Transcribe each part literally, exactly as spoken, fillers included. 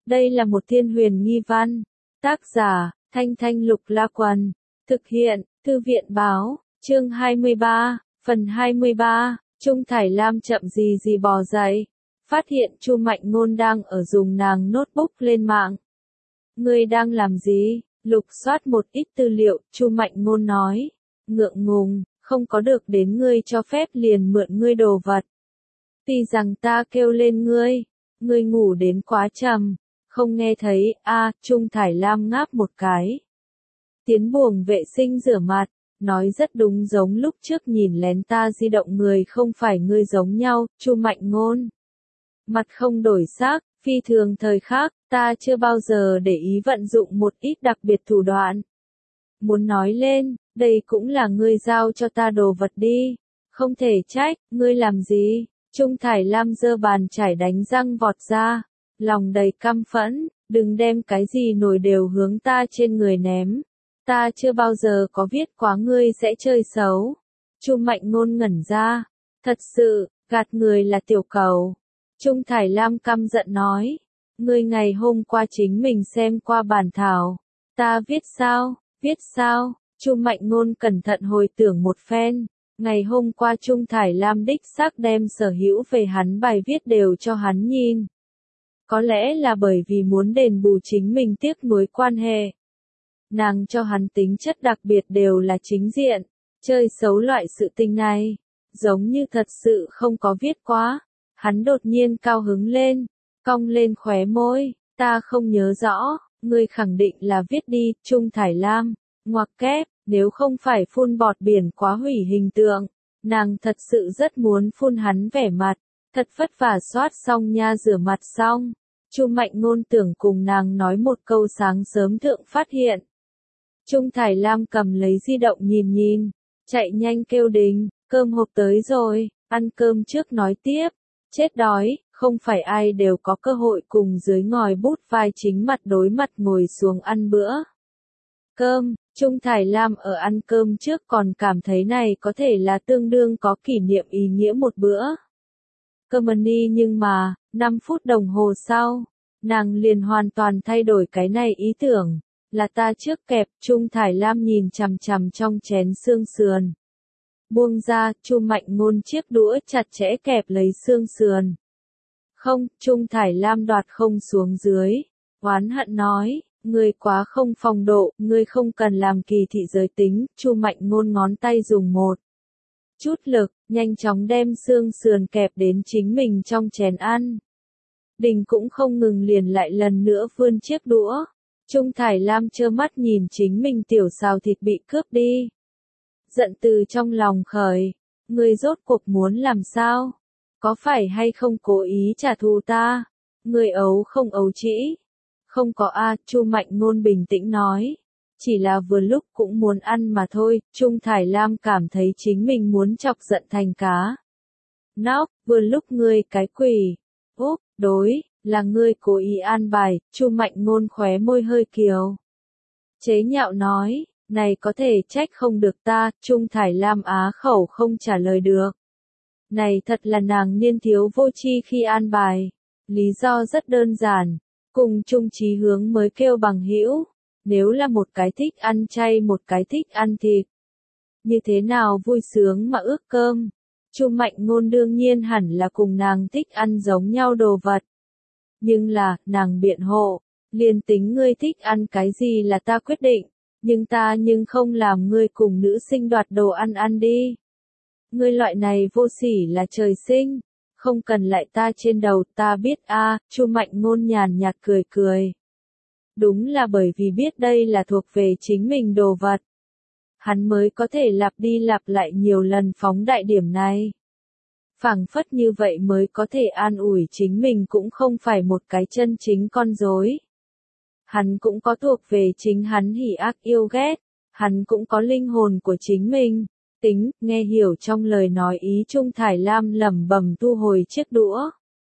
Đây là một thiên huyền nghi văn. Tác giả, Thanh Thanh Lục La Quần. Thực hiện, Thư viện Báo. Chương hai mươi ba, phần hai mươi ba. Trung Thải Lam chậm gì gì bò dậy. Phát hiện Chu Mạnh Ngôn đang ở dùng nàng notebook lên mạng. Ngươi đang làm gì? Lục soát một ít tư liệu, Chu Mạnh Ngôn nói. Ngượng ngùng, không có được đến ngươi cho phép liền mượn ngươi đồ vật. Tuy rằng ta kêu lên ngươi, ngươi ngủ đến quá trầm, không nghe thấy, a, Trung Thải Lam ngáp một cái. Tiến buồng vệ sinh rửa mặt, nói rất đúng, giống lúc trước nhìn lén ta di động người không phải ngươi giống nhau, Chu Mạnh Ngôn. Mặt không đổi sắc, phi thường thời khác, ta chưa bao giờ để ý vận dụng một ít đặc biệt thủ đoạn. Muốn nói lên, đây cũng là ngươi giao cho ta đồ vật đi. Không thể trách, ngươi làm gì? Trung Thải Lam giơ bàn chải đánh răng vọt ra, lòng đầy căm phẫn, đừng đem cái gì nổi đều hướng ta trên người ném. Ta chưa bao giờ có viết quá ngươi sẽ chơi xấu. Chu Mạnh Ngôn ngẩn ra, thật sự, gạt người là tiểu cầu. Trung Thải Lam căm giận nói, ngươi ngày hôm qua chính mình xem qua bản thảo. Ta viết sao, viết sao? Chu Mạnh Ngôn cẩn thận hồi tưởng một phen. Ngày hôm qua Trung Thải Lam đích xác đem sở hữu về hắn bài viết đều cho hắn nhìn. Có lẽ là bởi vì muốn đền bù chính mình tiếc nuối quan hệ. Nàng cho hắn tính chất đặc biệt đều là chính diện, chơi xấu loại sự tình này, giống như thật sự không có viết quá. Hắn đột nhiên cao hứng lên, cong lên khóe môi, ta không nhớ rõ, ngươi khẳng định là viết đi, Trung Thải Lam, ngoặc kép, nếu không phải phun bọt biển quá hủy hình tượng, nàng thật sự rất muốn phun hắn vẻ mặt, thật vất vả soát xong nha, rửa mặt xong. Chu Mạnh Ngôn tưởng cùng nàng nói một câu sáng sớm thượng phát hiện. Trung Thải Lam cầm lấy di động nhìn nhìn, chạy nhanh kêu đình, cơm hộp tới rồi, ăn cơm trước nói tiếp, chết đói, không phải ai đều có cơ hội cùng dưới ngòi bút vai chính mặt đối mặt ngồi xuống ăn bữa cơm. Trung Thải Lam ở ăn cơm trước còn cảm thấy này có thể là tương đương có kỷ niệm ý nghĩa một bữa cơm ni, nhưng mà, năm phút đồng hồ sau, nàng liền hoàn toàn thay đổi cái này ý tưởng, là ta trước kẹp. Trung Thải Lam nhìn chằm chằm trong chén xương sườn. Buông ra, Chu Mạnh Ngôn chiếc đũa chặt chẽ kẹp lấy xương sườn. Không, Trung Thải Lam đoạt không xuống dưới, oán hận nói. Ngươi quá không phong độ, ngươi không cần làm kỳ thị giới tính. Chu Mạnh Ngôn ngón tay dùng một chút lực, nhanh chóng đem xương sườn kẹp đến chính mình trong chén ăn. Đình cũng không ngừng liền lại lần nữa vươn chiếc đũa. Trung Thải Lam trơ mắt nhìn chính mình tiểu xào thịt bị cướp đi. Giận từ trong lòng khởi, ngươi rốt cuộc muốn làm sao? Có phải hay không cố ý trả thù ta? Ngươi ấu không ấu trĩ? Không có a, Chu Mạnh Ngôn bình tĩnh nói. Chỉ là vừa lúc cũng muốn ăn mà thôi. Trung Thải Lam cảm thấy chính mình muốn chọc giận thành cá nóc, vừa lúc ngươi cái quỷ. Úp, đối, là ngươi cố ý an bài. Chu Mạnh Ngôn khóe môi hơi kiều. Chế nhạo nói, này có thể trách không được ta. Trung Thải Lam á khẩu không trả lời được. Này thật là nàng niên thiếu vô tri khi an bài. Lý do rất đơn giản. Cùng chung chí hướng mới kêu bằng hữu. Nếu là một cái thích ăn chay một cái thích ăn thịt, như thế nào vui sướng mà ước cơm. Chu Mạnh Ngôn đương nhiên hẳn là cùng nàng thích ăn giống nhau đồ vật. Nhưng là, nàng biện hộ, liền tính ngươi thích ăn cái gì là ta quyết định, nhưng ta nhưng không làm ngươi cùng nữ sinh đoạt đồ ăn ăn đi. Ngươi loại này vô sỉ là trời sinh. Không cần lại ta trên đầu, ta biết a. À, Chu Mạnh Ngôn nhàn nhạt cười cười. Đúng là bởi vì biết đây là thuộc về chính mình đồ vật, hắn mới có thể lặp đi lặp lại nhiều lần phóng đại điểm này. Phảng phất như vậy mới có thể an ủi chính mình cũng không phải một cái chân chính con rối. Hắn cũng có thuộc về chính hắn hỉ ác yêu ghét, hắn cũng có linh hồn của chính mình. Tính, nghe hiểu trong lời nói ý. Trung Thải Lam lẩm bẩm thu hồi chiếc đũa.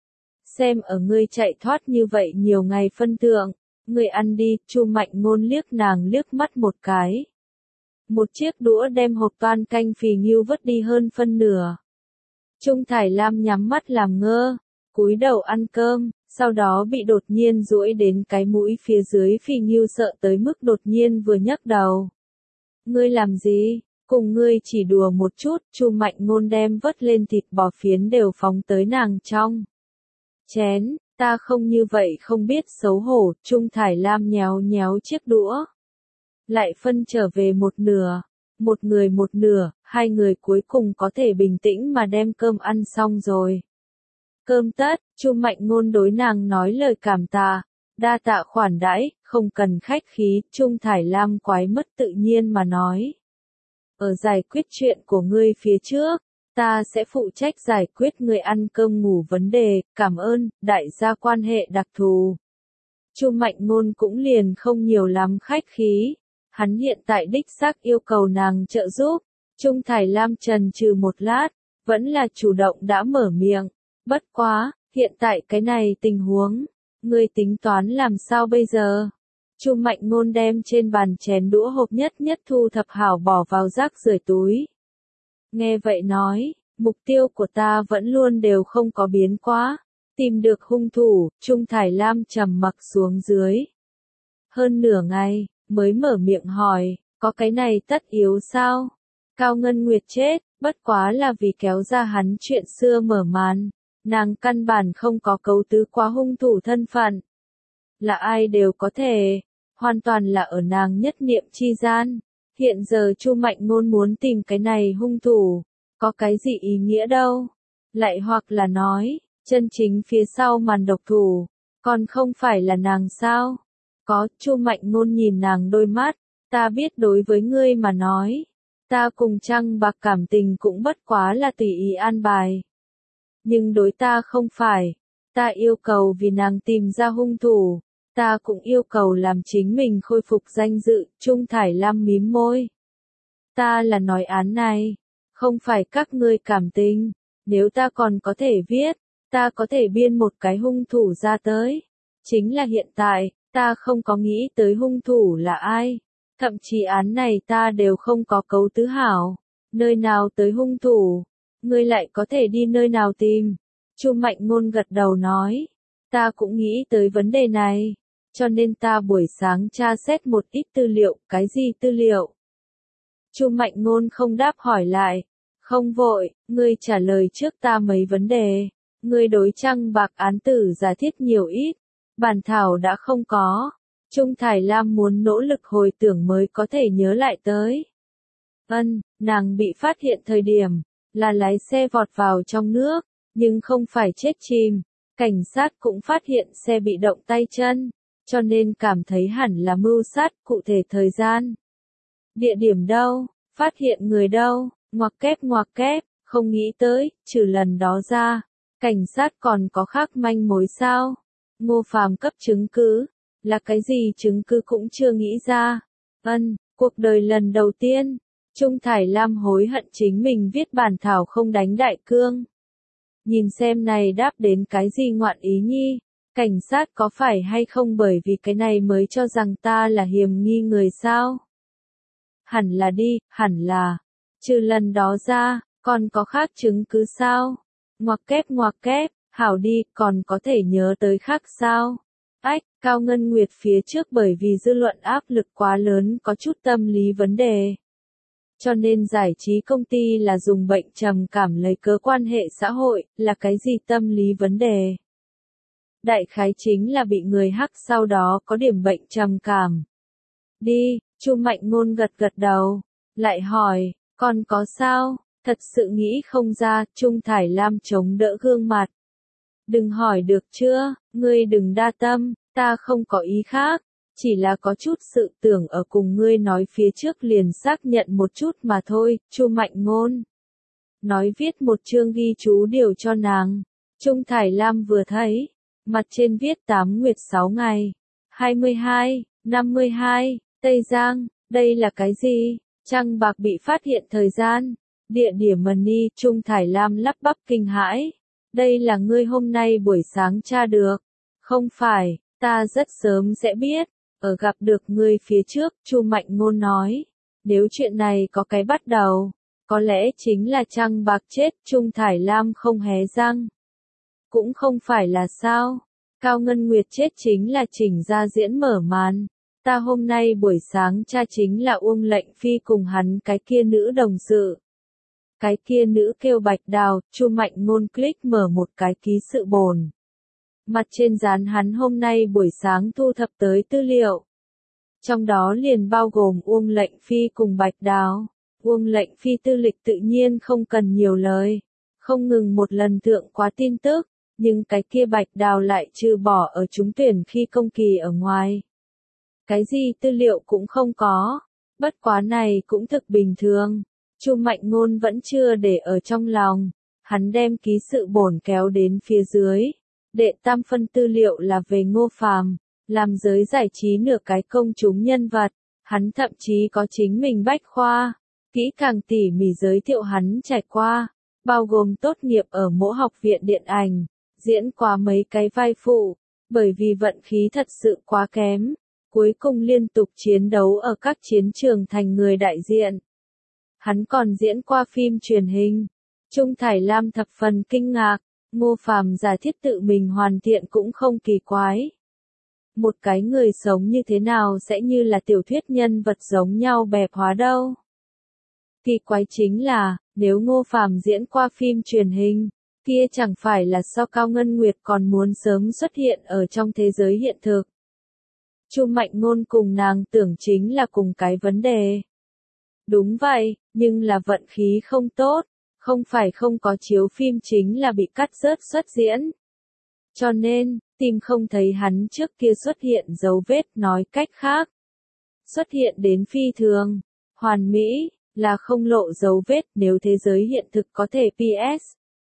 Xem ở ngươi chạy thoát như vậy nhiều ngày phân thượng, ngươi ăn đi. Chu Mạnh Ngôn liếc nàng liếc mắt một cái. Một chiếc đũa đem hộp toan canh phì nghiêu vứt đi hơn phân nửa. Trung Thải Lam nhắm mắt làm ngơ, cúi đầu ăn cơm, sau đó bị đột nhiên duỗi đến cái mũi phía dưới Phi Ngưu sợ tới mức đột nhiên vừa nhấc đầu. Ngươi làm gì? Cùng ngươi chỉ đùa một chút, Chu Mạnh Ngôn đem vớt lên thịt bò phiến đều phóng tới nàng trong chén, ta không như vậy không biết xấu hổ, Trung Thải Lam nhéo nhéo chiếc đũa. Lại phân trở về một nửa, một người một nửa, hai người cuối cùng có thể bình tĩnh mà đem cơm ăn xong rồi. Cơm tất, Chu Mạnh Ngôn đối nàng nói lời cảm tạ, đa tạ khoản đãi, không cần khách khí, Trung Thải Lam quái mất tự nhiên mà nói. Ở giải quyết chuyện của ngươi phía trước, ta sẽ phụ trách giải quyết ngươi ăn cơm ngủ vấn đề, cảm ơn, đại gia quan hệ đặc thù. Chu Mạnh Ngôn cũng liền không nhiều lắm khách khí, hắn hiện tại đích xác yêu cầu nàng trợ giúp. Trung Thải Lam chần chừ một lát, vẫn là chủ động đã mở miệng, bất quá, hiện tại cái này tình huống, ngươi tính toán làm sao bây giờ? Chu Mạnh Ngôn đem trên bàn chén đũa hộp nhất nhất thu thập hảo bỏ vào rác rưởi túi. Nghe vậy nói, mục tiêu của ta vẫn luôn đều không có biến quá, tìm được hung thủ, Trung Thải Lam trầm mặc xuống dưới. Hơn nửa ngày, mới mở miệng hỏi, có cái này tất yếu sao? Cao Ngân Nguyệt chết, bất quá là vì kéo ra hắn chuyện xưa mở màn, nàng căn bản không có cấu tứ quá hung thủ thân phận. Là ai đều có thể, hoàn toàn là ở nàng nhất niệm chi gian. Hiện giờ Chu Mạnh Ngôn muốn tìm cái này hung thủ, có cái gì ý nghĩa đâu? Lại hoặc là nói, chân chính phía sau màn độc thủ, còn không phải là nàng sao? Có, Chu Mạnh Ngôn nhìn nàng đôi mắt, ta biết đối với ngươi mà nói, ta cùng Trăng Bạc cảm tình cũng bất quá là tùy ý an bài. Nhưng đối ta không phải, ta yêu cầu vì nàng tìm ra hung thủ, ta cũng yêu cầu làm chính mình khôi phục danh dự, Trung Thải Lam mím môi. Ta là nói án này, không phải các ngươi cảm tình, nếu ta còn có thể viết, ta có thể biên một cái hung thủ ra tới. Chính là hiện tại, ta không có nghĩ tới hung thủ là ai, thậm chí án này ta đều không có cấu tứ hảo, nơi nào tới hung thủ, ngươi lại có thể đi nơi nào tìm. Chu Mạnh Ngôn gật đầu nói, ta cũng nghĩ tới vấn đề này, cho nên ta buổi sáng tra xét một ít tư liệu, cái gì tư liệu? Chu Mạnh Ngôn không đáp hỏi lại, không vội, ngươi trả lời trước ta mấy vấn đề, ngươi đối Trăng Bạc án tử giả thiết nhiều ít, bản thảo đã không có. Trung Thải Lam muốn nỗ lực hồi tưởng mới có thể nhớ lại tới. Ân, nàng bị phát hiện thời điểm, là lái xe vọt vào trong nước, nhưng không phải chết chìm. Cảnh sát cũng phát hiện xe bị động tay chân, cho nên cảm thấy hẳn là mưu sát, cụ thể thời gian. Địa điểm đâu, phát hiện người đâu, ngoặc kép ngoặc kép, không nghĩ tới, trừ lần đó ra, cảnh sát còn có khác manh mối sao? Ngô Phàm cấp chứng cứ, là cái gì chứng cứ cũng chưa nghĩ ra. Ân, cuộc đời lần đầu tiên, Trung Thải Lam hối hận chính mình viết bản thảo không đánh đại cương. Nhìn xem này đáp đến cái gì ngoạn ý nhi, cảnh sát có phải hay không bởi vì cái này mới cho rằng ta là hiểm nghi người sao? Hẳn là đi, hẳn là. Trừ lần đó ra, còn có khác chứng cứ sao? Ngoặc kép ngoặc kép, hảo đi, còn có thể nhớ tới khác sao? Ách, Cao Ngân Nguyệt phía trước bởi vì dư luận áp lực quá lớn có chút tâm lý vấn đề. Cho nên giải trí công ty là dùng bệnh trầm cảm lấy cớ quan hệ xã hội, là cái gì tâm lý vấn đề? Đại khái chính là bị người hắc sau đó có điểm bệnh trầm cảm. Đi, Chu Mạnh Ngôn gật gật đầu, lại hỏi, còn có sao? Thật sự nghĩ không ra, Trung Thải Lam chống đỡ gương mặt. Đừng hỏi được chưa, ngươi đừng đa tâm, ta không có ý khác, chỉ là có chút sự tưởng ở cùng ngươi nói phía trước liền xác nhận một chút mà thôi. Chu Mạnh Ngôn nói viết một chương ghi chú điều cho nàng. Trung Thải Lam vừa thấy, mặt trên viết tám nguyệt sáu ngày, hai mươi hai, năm mươi hai, Tây Giang, đây là cái gì? Trăng Bạc bị phát hiện thời gian, địa điểm Mani, Trung Thải Lam lắp bắp kinh hãi. Đây là ngươi hôm nay buổi sáng tra được. Không phải, ta rất sớm sẽ biết, ở gặp được ngươi phía trước, Chu Mạnh Ngôn nói. Nếu chuyện này có cái bắt đầu, có lẽ chính là Trăng Bạc chết, Trung Thải Lam không hé răng. Cũng không phải là sao, Cao Ngân Nguyệt chết chính là Trình Gia Diễn mở màn. Ta hôm nay buổi sáng tra chính là Uông Lệnh Phi cùng hắn cái kia nữ đồng sự. Cái kia nữ kêu Bạch Đào, Chu Mạnh Ngôn click mở một cái ký sự bồn. Mặt trên dán hắn hôm nay buổi sáng thu thập tới tư liệu. Trong đó liền bao gồm Uông Lệnh Phi cùng Bạch Đào. Uông Lệnh Phi tư lịch tự nhiên không cần nhiều lời. Không ngừng một lần thượng quá tin tức, nhưng cái kia Bạch Đào lại trừ bỏ ở trúng tuyển khi công kỳ ở ngoài. Cái gì tư liệu cũng không có, bất quá này cũng thực bình thường. Chu Mạnh Ngôn vẫn chưa để ở trong lòng, hắn đem ký sự bổn kéo đến phía dưới. Đệ tam phân tư liệu là về Ngô Phàm, làm giới giải trí nửa cái công chúng nhân vật, hắn thậm chí có chính mình bách khoa, kỹ càng tỉ mỉ giới thiệu hắn trải qua, bao gồm tốt nghiệp ở mỗi học viện điện ảnh, diễn qua mấy cái vai phụ, bởi vì vận khí thật sự quá kém, cuối cùng liên tục chiến đấu ở các chiến trường thành người đại diện. Hắn còn diễn qua phim truyền hình. Trung Thải Lam thập phần kinh ngạc, Ngô Phàm giả thiết tự mình hoàn thiện cũng không kỳ quái. Một cái người sống như thế nào sẽ như là tiểu thuyết nhân vật giống nhau bẹp hóa đâu. Kỳ quái chính là, nếu Ngô Phàm diễn qua phim truyền hình, kia chẳng phải là so Cao Ngân Nguyệt còn muốn sớm xuất hiện ở trong thế giới hiện thực. Chu Mạnh Ngôn cùng nàng tưởng chính là cùng cái vấn đề. Đúng vậy, nhưng là vận khí không tốt, không phải không có chiếu phim chính là bị cắt rớt xuất diễn. Cho nên, tìm không thấy hắn trước kia xuất hiện dấu vết, nói cách khác. Xuất hiện đến phi thường, hoàn mỹ, là không lộ dấu vết nếu thế giới hiện thực có thể pê ét.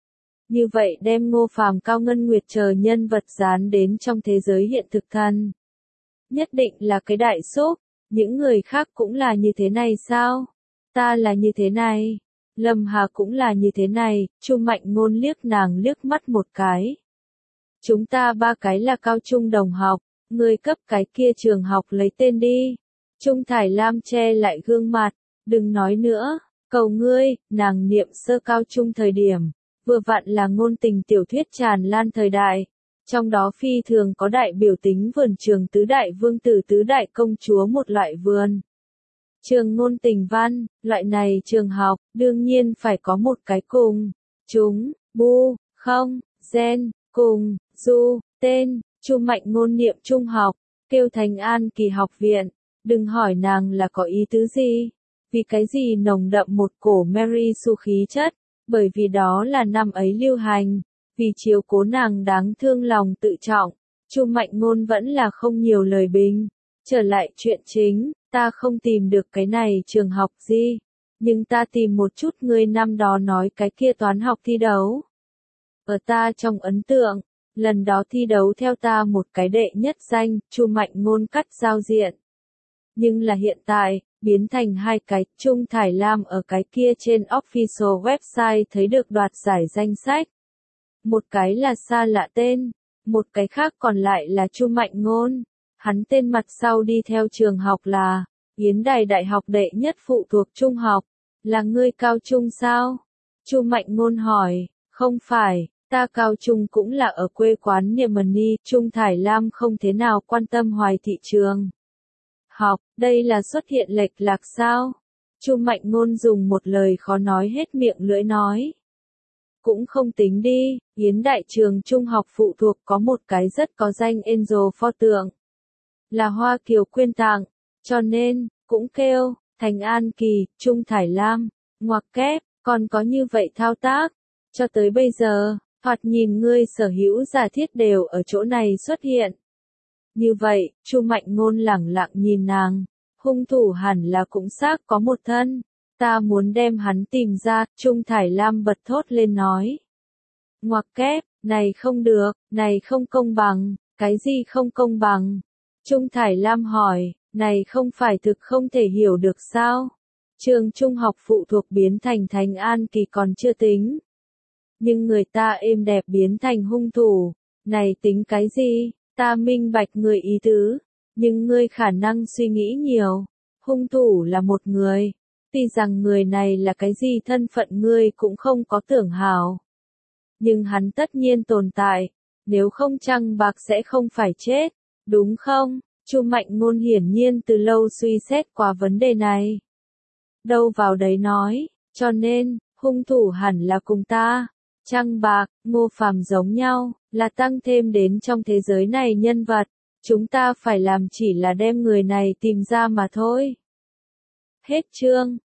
Như vậy đem Ngô Phàm Cao Ngân Nguyệt chờ nhân vật dán đến trong thế giới hiện thực thân. Nhất định là cái đại sốp, những người khác cũng là như thế này sao? Ta là như thế này. Lâm Hà cũng là như thế này, Chu Mạnh Ngôn liếc nàng liếc mắt một cái. Chúng ta ba cái là cao trung đồng học, ngươi cấp cái kia trường học lấy tên đi. Trung Thải Lam che lại gương mặt, đừng nói nữa, cầu ngươi, nàng niệm sơ cao trung thời điểm, vừa vặn là ngôn tình tiểu thuyết tràn lan thời đại. Trong đó phi thường có đại biểu tính vườn trường tứ đại vương tử tứ đại công chúa một loại vườn. Trường ngôn tình văn, loại này trường học, đương nhiên phải có một cái cùng. Chúng, bu, không, gen, cùng, du, tên, Chu Mạnh Ngôn niệm trung học, kêu thành An Kỳ học viện. Đừng hỏi nàng là có ý tứ gì. Vì cái gì nồng đậm một cổ Mary Sue khí chất, bởi vì đó là năm ấy lưu hành. Vì chiếu cố nàng đáng thương lòng tự trọng, Chu Mạnh Ngôn vẫn là không nhiều lời bình. Trở lại chuyện chính, ta không tìm được cái này trường học gì, nhưng ta tìm một chút ngươi năm đó nói cái kia toán học thi đấu. Ở ta trong ấn tượng, lần đó thi đấu theo ta một cái đệ nhất danh, Chu Mạnh Ngôn cắt giao diện. Nhưng là hiện tại, biến thành hai cái, Trung Thải Lam ở cái kia trên official website thấy được đoạt giải danh sách. Một cái là xa lạ tên, một cái khác còn lại là Chu Mạnh Ngôn. Hắn tên mặt sau đi theo trường học là Yến Đài Đại học đệ nhất phụ thuộc trung học. Là ngươi cao trung sao? Chu Mạnh Ngôn hỏi, không phải, ta cao trung cũng là ở quê quán Niemeni. Trung Thải Lam không thế nào quan tâm hoài thị trường học, đây là xuất hiện lệch lạc sao? Chu Mạnh Ngôn dùng một lời khó nói hết miệng lưỡi nói. Cũng không tính đi, Yến Đại trường trung học phụ thuộc có một cái rất có danh Angel pho tượng. Là Hoa Kiều quyên tặng, cho nên, cũng kêu, Thành An Kỳ, Trung Thải Lam, ngoặc kép, còn có như vậy thao tác. Cho tới bây giờ, thoạt nhìn ngươi sở hữu giả thiết đều ở chỗ này xuất hiện. Như vậy, Chu Mạnh Ngôn lẳng lặng nhìn nàng, hung thủ hẳn là cũng xác có một thân. Ta muốn đem hắn tìm ra, Trung Thải Lam bật thốt lên nói. Ngoặc kép, này không được, này không công bằng, cái gì không công bằng? Trung Thải Lam hỏi, này không phải thực không thể hiểu được sao? Trường trung học phụ thuộc biến thành Thành An Kỳ còn chưa tính. Nhưng người ta êm đẹp biến thành hung thủ, này tính cái gì? Ta minh bạch người ý tứ, nhưng ngươi khả năng suy nghĩ nhiều. Hung thủ là một người. Tuy rằng người này là cái gì thân phận ngươi cũng không có tưởng hào. Nhưng hắn tất nhiên tồn tại, nếu không Trăng Bạc sẽ không phải chết, đúng không? Chu Mạnh Ngôn hiển nhiên từ lâu suy xét qua vấn đề này. Đâu vào đấy nói, cho nên, hung thủ hẳn là cùng ta. Trăng Bạc, Ngô Phàm giống nhau, là tăng thêm đến trong thế giới này nhân vật. Chúng ta phải làm chỉ là đem người này tìm ra mà thôi. Hết chương.